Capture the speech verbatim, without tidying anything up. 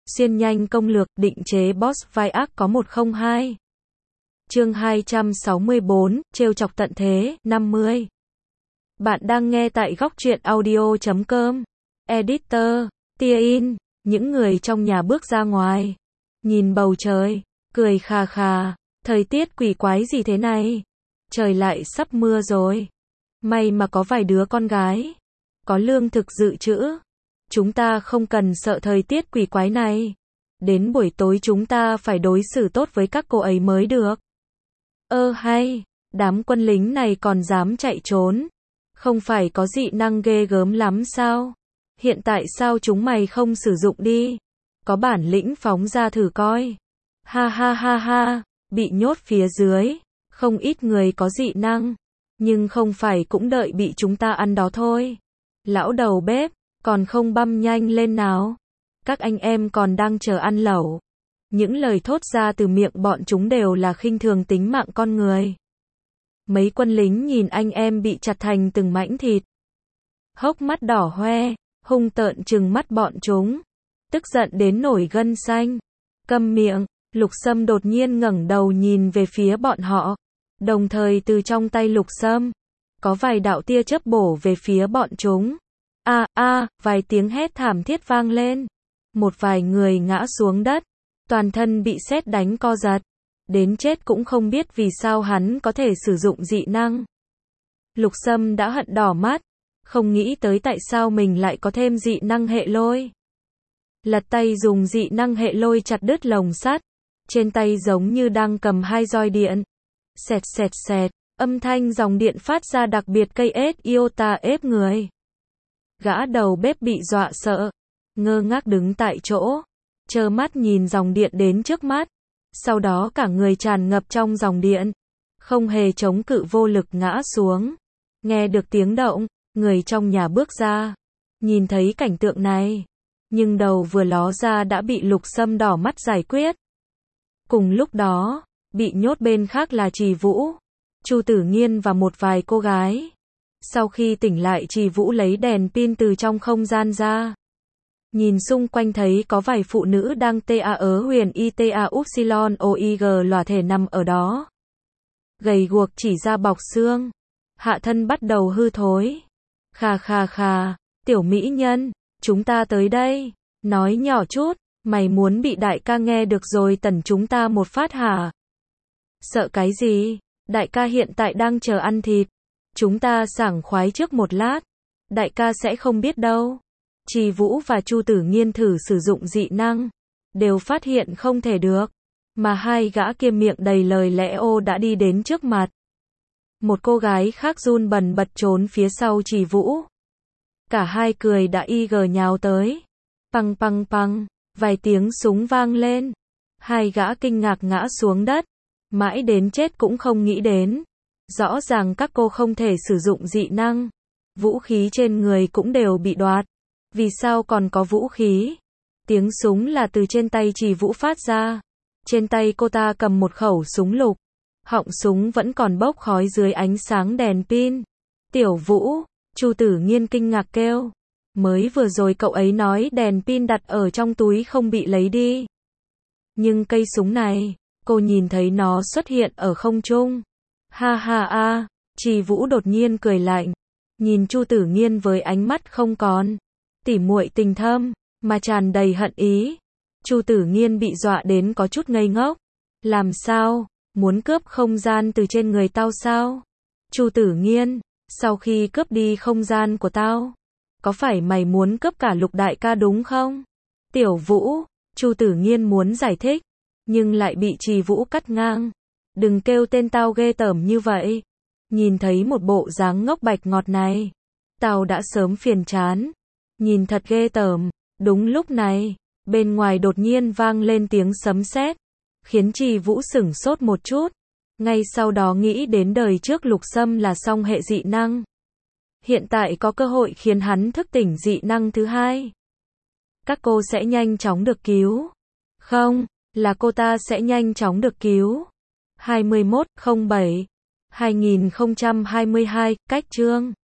Xuyên nhanh công lược, định chế boss vai ác có một không hai. Chương hai trăm sáu mươi bốn, trêu chọc tận thế, năm mươi. Bạn đang nghe tại góc truyện audio chấm com. Editor, tia in, những người trong nhà bước ra ngoài. Nhìn bầu trời, cười khà khà, thời tiết quỷ quái gì thế này? Trời lại sắp mưa rồi. May mà có vài đứa con gái. Có lương thực dự trữ. Chúng ta không cần sợ thời tiết quỷ quái này. Đến buổi tối chúng ta phải đối xử tốt với các cô ấy mới được. Ơ hay, đám quân lính này còn dám chạy trốn. Không phải có dị năng ghê gớm lắm sao? Hiện tại sao chúng mày không sử dụng đi? Có bản lĩnh phóng ra thử coi. Ha ha ha ha, bị nhốt phía dưới. Không ít người có dị năng. Nhưng không phải cũng đợi bị chúng ta ăn đó thôi. Lão đầu bếp, còn không băm nhanh lên nào. Các anh em còn đang chờ ăn lẩu. Những lời thốt ra từ miệng bọn chúng đều là khinh thường tính mạng con người. Mấy quân lính nhìn anh em bị chặt thành từng mảnh thịt. Hốc mắt đỏ hoe, hung tợn trừng mắt bọn chúng. Tức giận đến nổi gân xanh. Câm miệng, Lục Sâm đột nhiên ngẩng đầu nhìn về phía bọn họ. Đồng thời từ trong tay Lục Sâm, có vài đạo tia chớp bổ về phía bọn chúng. A a, vài tiếng hét thảm thiết vang lên. Một vài người ngã xuống đất, toàn thân bị sét đánh co giật. Đến chết cũng không biết vì sao hắn có thể sử dụng dị năng. Lục Sâm đã hận đỏ mắt, không nghĩ tới tại sao mình lại có thêm dị năng hệ lôi. Lật tay dùng dị năng hệ lôi chặt đứt lồng sắt. Trên tay giống như đang cầm hai roi điện. Xẹt xẹt xẹt, âm thanh dòng điện phát ra đặc biệt cây ết iota ép người. Gã đầu bếp bị dọa sợ, ngơ ngác đứng tại chỗ, trơ mắt nhìn dòng điện đến trước mắt. Sau đó cả người tràn ngập trong dòng điện, không hề chống cự, vô lực ngã xuống. Nghe được tiếng động, người trong nhà bước ra, nhìn thấy cảnh tượng này, nhưng đầu vừa ló ra đã bị Lục Sâm đỏ mắt giải quyết. Cùng lúc đó, bị nhốt bên khác là Trì Vũ, Chu Tử Nghiên và một vài cô gái. Sau khi tỉnh lại, Trì Vũ lấy đèn pin từ trong không gian ra. Nhìn xung quanh thấy có vài phụ nữ đang ta ớ huyền y ta upsilon oig lòa thể nằm ở đó. Gầy guộc chỉ da bọc xương. Hạ thân bắt đầu hư thối. Khà khà khà, tiểu mỹ nhân, chúng ta tới đây. Nói nhỏ chút, mày muốn bị đại ca nghe được rồi tẩn chúng ta một phát hả? Sợ cái gì? Đại ca hiện tại đang chờ ăn thịt. Chúng ta sảng khoái trước một lát. Đại ca sẽ không biết đâu. Trì Vũ và Chu Tử Nghiên thử sử dụng dị năng, đều phát hiện không thể được. Mà hai gã kia miệng đầy lời lẽ ô đã đi đến trước mặt. Một cô gái khác run bần bật trốn phía sau Trì Vũ. Cả hai cười đã y gờ nhào tới. Păng păng păng, vài tiếng súng vang lên. Hai gã kinh ngạc ngã xuống đất. Mãi đến chết cũng không nghĩ đến. Rõ ràng các cô không thể sử dụng dị năng. Vũ khí trên người cũng đều bị đoạt. Vì sao còn có vũ khí? Tiếng súng là từ trên tay Trì Vũ phát ra. Trên tay cô ta cầm một khẩu súng lục. Họng súng vẫn còn bốc khói dưới ánh sáng đèn pin. Tiểu Vũ, Chu Tử Nghiên kinh ngạc kêu. Mới vừa rồi cậu ấy nói đèn pin đặt ở trong túi không bị lấy đi. Nhưng cây súng này, cô nhìn thấy nó xuất hiện ở không trung. Ha ha a, Trì Vũ đột nhiên cười lạnh. Nhìn Chu Tử Nghiên với ánh mắt không còn tỉ muội tình thâm, mà tràn đầy hận ý. Chu Tử Nghiên bị dọa đến có chút ngây ngốc. Làm sao? Muốn cướp không gian từ trên người tao sao? Chu Tử Nghiên, sau khi cướp đi không gian của tao, có phải mày muốn cướp cả Lục đại ca đúng không? Tiểu Vũ, Chu Tử Nghiên muốn giải thích, nhưng lại bị Trì Vũ cắt ngang. Đừng kêu tên tao ghê tởm như vậy. Nhìn thấy một bộ dáng ngốc bạch ngọt này, tao đã sớm phiền chán. Nhìn thật ghê tởm. Đúng lúc này, bên ngoài đột nhiên vang lên tiếng sấm sét, khiến Trì Vũ sửng sốt một chút. Ngay sau đó nghĩ đến đời trước Lục Sâm là song hệ dị năng. Hiện tại có cơ hội khiến hắn thức tỉnh dị năng thứ hai. Các cô sẽ nhanh chóng được cứu. Không, là cô ta sẽ nhanh chóng được cứu. hai mươi mốt không bảy hai nghìn không trăm hai mươi hai, cách chương